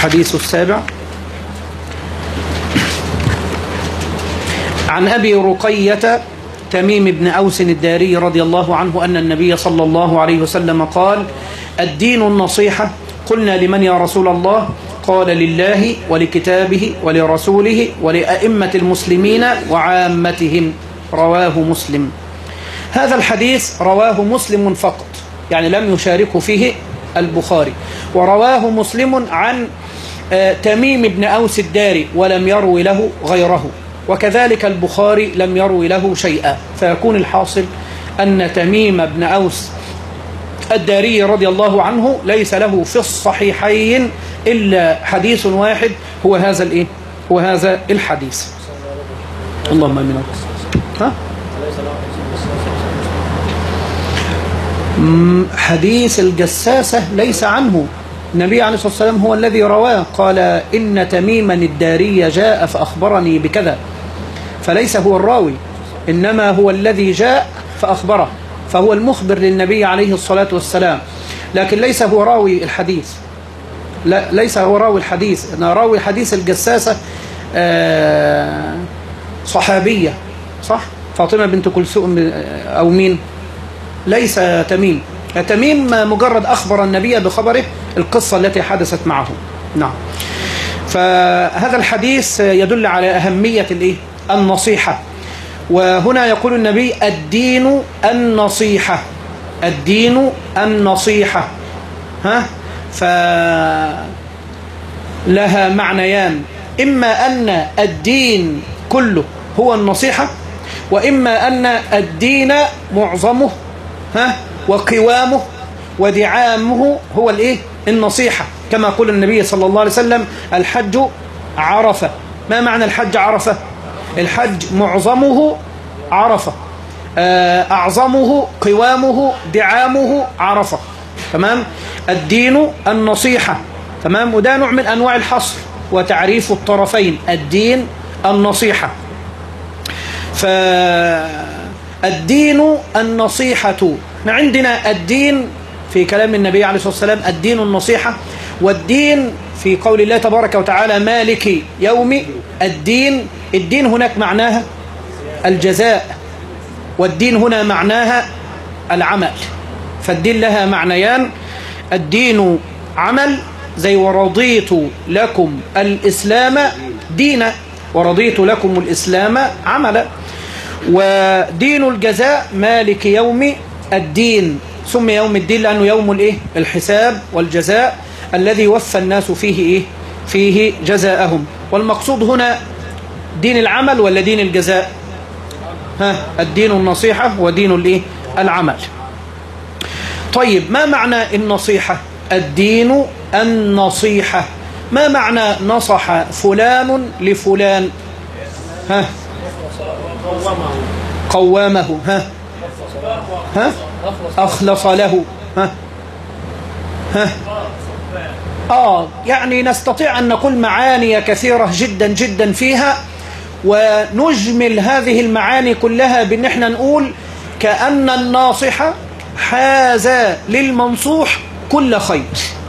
الحديث السابع: عن أبي رقية تميم بن أوس الداري رضي الله عنه أن النبي صلى الله عليه وسلم قال: الدين النصيحة. قلنا: لمن يا رسول الله؟ قال: لله ولكتابه ولرسوله ولأئمة المسلمين وعامتهم. رواه مسلم. هذا الحديث رواه مسلم فقط، يعني لم يشاركه فيه البخاري، ورواه مسلم عن تميم بن أوس الداري ولم يروي له غيره، وكذلك البخاري لم يروي له شيئا، فيكون الحاصل أن تميم بن أوس الداري رضي الله عنه ليس له في الصحيحين إلا حديث واحد، هو هذا الإيه؟ هو هذا الحديث. اللهم آمين. ها؟ حديث الجساسة ليس عنه. النبي عليه الصلاة والسلام هو الذي رواه، قال: إن تميما الداري جاء فأخبرني بكذا، فليس هو الراوي، إنما هو الذي جاء فأخبره، فهو المخبر للنبي عليه الصلاة والسلام، لكن ليس هو راوي الحديث. لا، ليس هو راوي الحديث. أنا راوي حديث الجساسة صحابية، صح؟ فاطمة بنت كلثوم أو مين؟ ليس تميم. تميم مجرد أخبر النبي بخبره، القصة التي حدثت معه. نعم. فهذا الحديث يدل على أهمية النصيحة. وهنا يقول النبي: الدين النصيحة. الدين النصيحة. فلها معنيان: إما أن الدين كله هو النصيحة، وإما أن الدين معظمه وقوامه ودعامه هو النصيحة، كما قال النبي صلى الله عليه وسلم: الحج عرفة. ما معنى الحج عرفة؟ الحج معظمه عرفة، أعظمه قوامه دعامه عرفة. تمام؟ الدين النصيحة. تمام؟ وده نوع من أنواع الحصر وتعريف الطرفين. الدين النصيحة. فالدين النصيحة، عندنا الدين في كلام النبي عليه الصلاة والسلام الدين النصيحة، والدين في قول الله تبارك وتعالى: مالك يوم الدين. الدين هناك معناها الجزاء، والدين هنا معناها العمل. فالدين لها معنيان: الدين عمل، زي ورضيت لكم الإسلام دينا، ورضيت لكم الإسلام عملا. ودين الجزاء مالك يوم الدين. سمي يوم الدين لأنه يوم الحساب والجزاء الذي وفى الناس فيه جزاءهم. والمقصود هنا دين العمل ولا دين الجزاء؟ الدين النصيحة ودين العمل. طيب، ما معنى النصيحة؟ الدين النصيحة. ما معنى نصح فلان لفلان؟ قوامه. أخلص له. يعني نستطيع أن نقول معاني كثيرة جدا جدا فيها، ونجمل هذه المعاني كلها بأن احنا نقول: كأن الناصح حاز للمنصوح كل خير،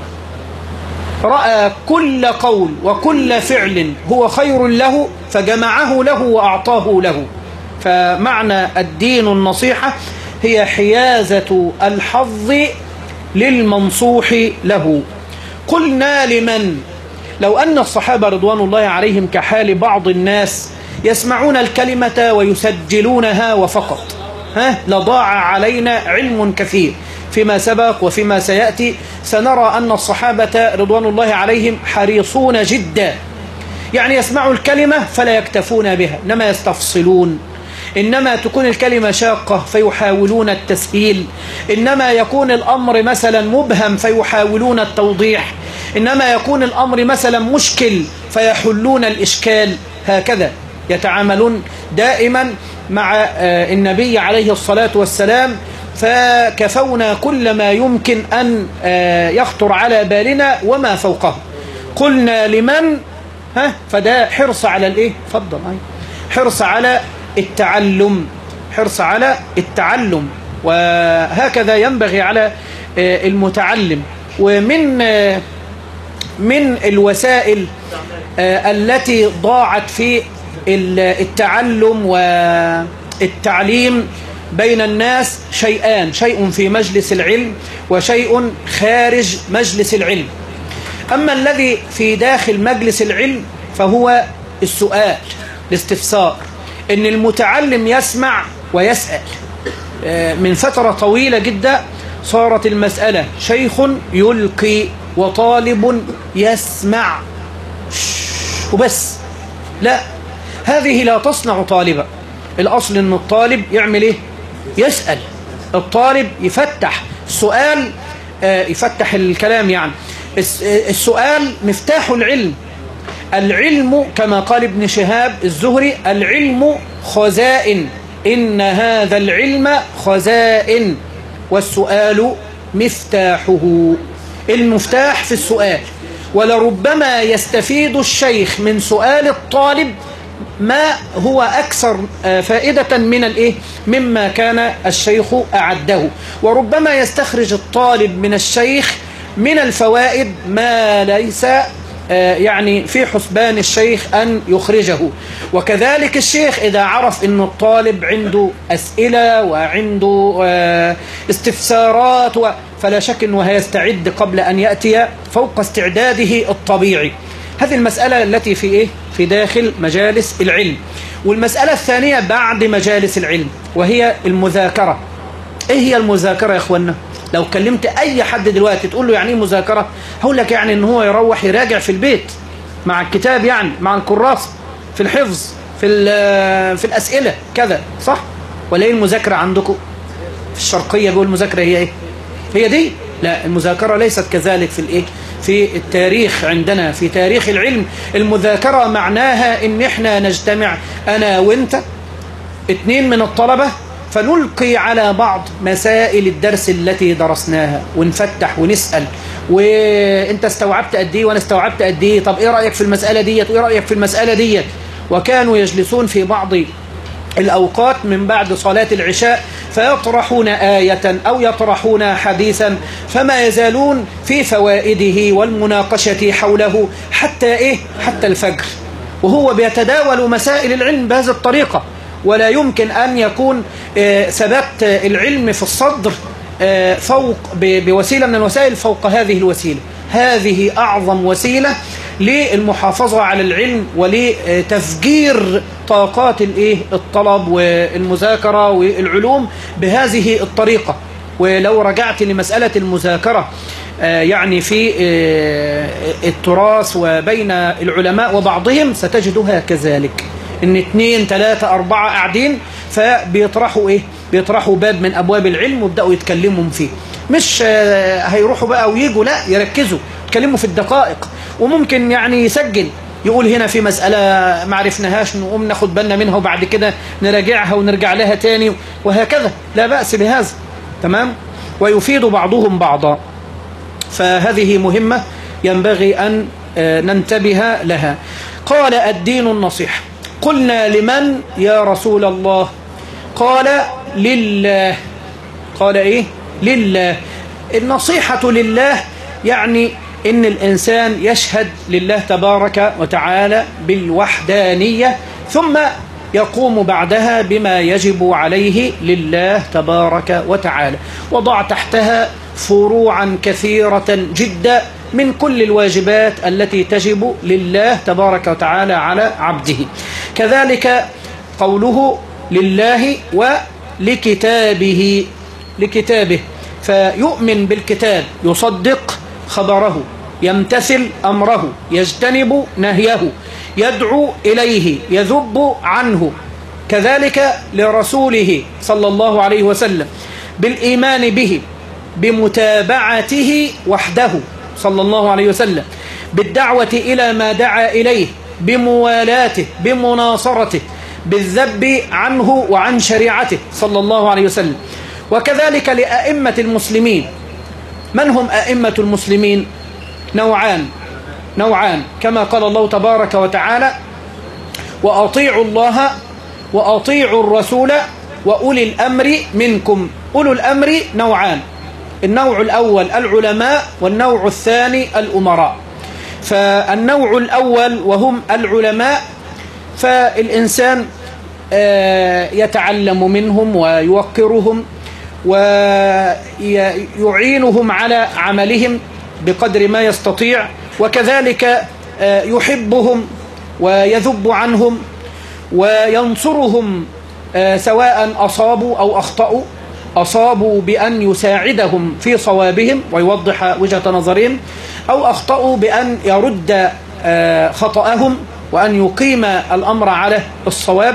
رأى كل قول وكل فعل هو خير له فجمعه له وأعطاه له. فمعنى الدين النصيحة هي حيازة الحظ للمنصوح له. قلنا: لمن؟ لو أن الصحابة رضوان الله عليهم كحال بعض الناس يسمعون الكلمة ويسجلونها وفقط، لضاع علينا علم كثير. فيما سبق وفيما سيأتي سنرى أن الصحابة رضوان الله عليهم حريصون جدا، يعني يسمعوا الكلمة فلا يكتفون بها، إنما يستفصلون. إنما تكون الكلمة شاقة فيحاولون التسهيل، إنما يكون الأمر مثلا مبهم فيحاولون التوضيح، إنما يكون الأمر مثلا مشكل فيحلون الإشكال. هكذا يتعاملون دائما مع النبي عليه الصلاة والسلام، فكفونا كل ما يمكن أن يخطر على بالنا وما فوقه. قلنا: لمن؟ فده حرص على فضل، حرص على التعلم، حرص على التعلم، وهكذا ينبغي على المتعلم. ومن من الوسائل التي ضاعت في التعلم والتعليم بين الناس شيئان: شيء في مجلس العلم وشيء خارج مجلس العلم. أما الذي في داخل مجلس العلم فهو السؤال، الاستفسار، إن المتعلم يسمع ويسأل. من فترة طويلة جدا صارت المسألة شيخ يلقي وطالب يسمع وبس. لا، هذه لا تصنع طالبا. الأصل إن الطالب يعمل إيه؟ يسأل. الطالب يفتح السؤال، يفتح الكلام. يعني السؤال مفتاح العلم. العلم كما قال ابن شهاب الزهري: العلم خزائن، إن هذا العلم خزائن، والسؤال مفتاحه. المفتاح في السؤال. ولربما يستفيد الشيخ من سؤال الطالب ما هو أكثر فائدة من الإيه؟ مما كان الشيخ أعده. وربما يستخرج الطالب من الشيخ من الفوائد ما ليس يعني في حسبان الشيخ أن يخرجه. وكذلك الشيخ إذا عرف أن الطالب عنده أسئلة وعنده استفسارات فلا شك أنه هيستعد قبل أن يأتي فوق استعداده الطبيعي. هذه المسألة التي في إيه؟ في داخل مجالس العلم. والمسألة الثانية بعد مجالس العلم وهي المذاكرة. إيه هي المذاكرة يا إخوانا؟ لو كلمت أي حد دلوقتي تقول له يعني إيه مذاكرة؟ هقول لك يعني إن هو يروح يراجع في البيت مع الكتاب، يعني مع الكراسة، في الحفظ، في الأسئلة كذا، صح؟ ولا إيه المذاكرة عندكم؟ في الشرقية بيقول المذاكرة هي إيه؟ هي دي؟ لا، المذاكرة ليست كذلك في الإيه؟ في التاريخ عندنا، في تاريخ العلم. المذاكرة معناها إن إحنا نجتمع أنا وإنت 2 من الطلبة فنلقي على بعض مسائل الدرس التي درسناها ونفتح ونسأل، وانت استوعبت قد ايه وانا استوعبت قد ايه، طب ايه رأيك في المسألة ديت وايه رأيك في المسألة ديت. وكانوا يجلسون في بعض الأوقات من بعد صلاة العشاء فيطرحون آية أو يطرحون حديثا، فما يزالون في فوائده والمناقشة حوله حتى الفجر، وهو بيتداول مسائل العلم بهذه الطريقة. ولا يمكن أن يكون ثبات العلم في الصدر فوق بوسيلة من الوسائل فوق هذه الوسيلة. هذه أعظم وسيلة للمحافظة على العلم ولتفجير طاقات الطلب والمذاكرة والعلوم بهذه الطريقة. ولو رجعت لمسألة المذاكرة يعني في التراث وبين العلماء وبعضهم ستجدها كذلك، ان 2 3 4 قاعدين فبيطرحوا بيطرحوا باب من أبواب العلم ويبدأوا يتكلموا فيه. مش هيروحوا بقى ويجوا، لا، يركزوا يتكلموا في الدقائق. وممكن يعني يسجل، يقول هنا في مسألة ما عرفناهاش نقوم ناخد بالنا منها وبعد كده نراجعها ونرجع لها تاني وهكذا، لا بأس بهذا. تمام؟ ويفيد بعضهم بعضا. فهذه مهمة ينبغي أن ننتبه لها. قال: الدين النصيحة. قلنا: لمن يا رسول الله؟ قال: لله. قال إيه؟ لله. النصيحة لله يعني إن الإنسان يشهد لله تبارك وتعالى بالوحدانية، ثم يقوم بعدها بما يجب عليه لله تبارك وتعالى، وضع تحتها فروعا كثيرة جدا من كل الواجبات التي تجب لله تبارك وتعالى على عبده. كذلك قوله لله ولكتابه، لكتابه، فيؤمن بالكتاب، يصدق خبره، يمتثل أمره، يجتنب نهيه، يدعو إليه، يذب عنه. كذلك لرسوله صلى الله عليه وسلم بالإيمان به، بمتابعته وحده صلى الله عليه وسلم، بالدعوة إلى ما دعا إليه، بموالاته، بمناصرته، بالذب عنه وعن شريعته صلى الله عليه وسلم. وكذلك لأئمة المسلمين. من هم أئمة المسلمين؟ نوعان كما قال الله تبارك وتعالى: وأطيعوا الله وأطيعوا الرسول وأولي الأمر منكم. أولو الأمر نوعان: النوع الأول العلماء، والنوع الثاني الأمراء. فالنوع الأول وهم العلماء، فالإنسان يتعلم منهم ويوقرهم ويعينهم على عملهم بقدر ما يستطيع، وكذلك يحبهم ويذب عنهم وينصرهم سواء أصابوا أو أخطأوا. أصابوا بأن يساعدهم في صوابهم ويوضح وجهة نظرهم، أو أخطأوا بأن يرد خطأهم وأن يقيم الأمر على الصواب.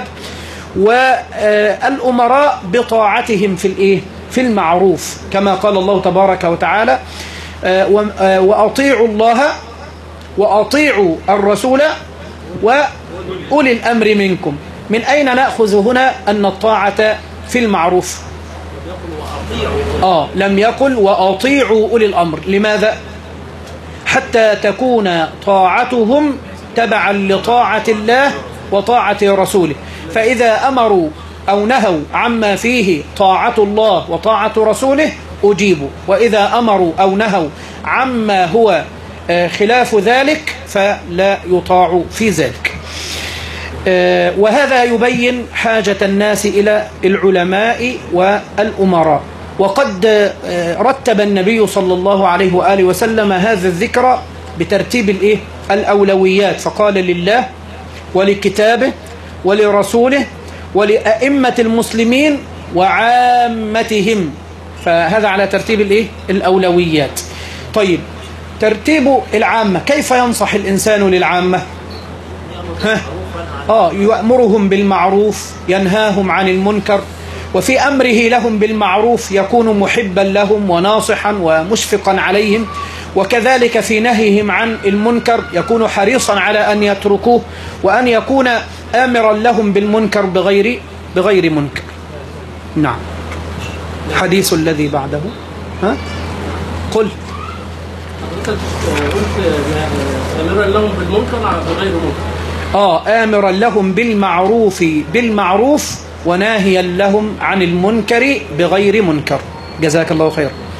والأمراء بطاعتهم في المعروف، كما قال الله تبارك وتعالى: وأطيعوا الله وأطيعوا الرسول وأولي الأمر منكم. من أين نأخذ هنا أن الطاعة في المعروف؟ لم يقل وأطيعوا أولي الأمر. لماذا؟ حتى تكون طاعتهم تبعا لطاعة الله وطاعة رسوله. فإذا أمروا أو نهوا عما فيه طاعة الله وطاعة رسوله أجيبوا، وإذا أمروا أو نهوا عما هو خلاف ذلك فلا يطاع في ذلك. وهذا يبين حاجة الناس إلى العلماء والأمراء. وقد رتب النبي صلى الله عليه وآله وسلم هذا الذكر بترتيب الأولويات، فقال: لله ولكتابه ولرسوله ولأئمة المسلمين وعامتهم. فهذا على ترتيب الأولويات. طيب، ترتيب العامة، كيف ينصح الإنسان للعامة؟ يأمرهم بالمعروف، ينهاهم عن المنكر، وفي أمره لهم بالمعروف يكون محبا لهم وناصحا ومشفقا عليهم، وكذلك في نهيهم عن المنكر يكون حريصا على أن يتركوه، وأن يكون آمرا لهم بالمنكر بغير منكر. نعم. حديث الذي بعده. قل. قلت آمرا لهم بالمنكر بغير منكر. آمرا لهم بالمعروف وناهيا لهم عن المنكر بغير منكر. جزاك الله خير.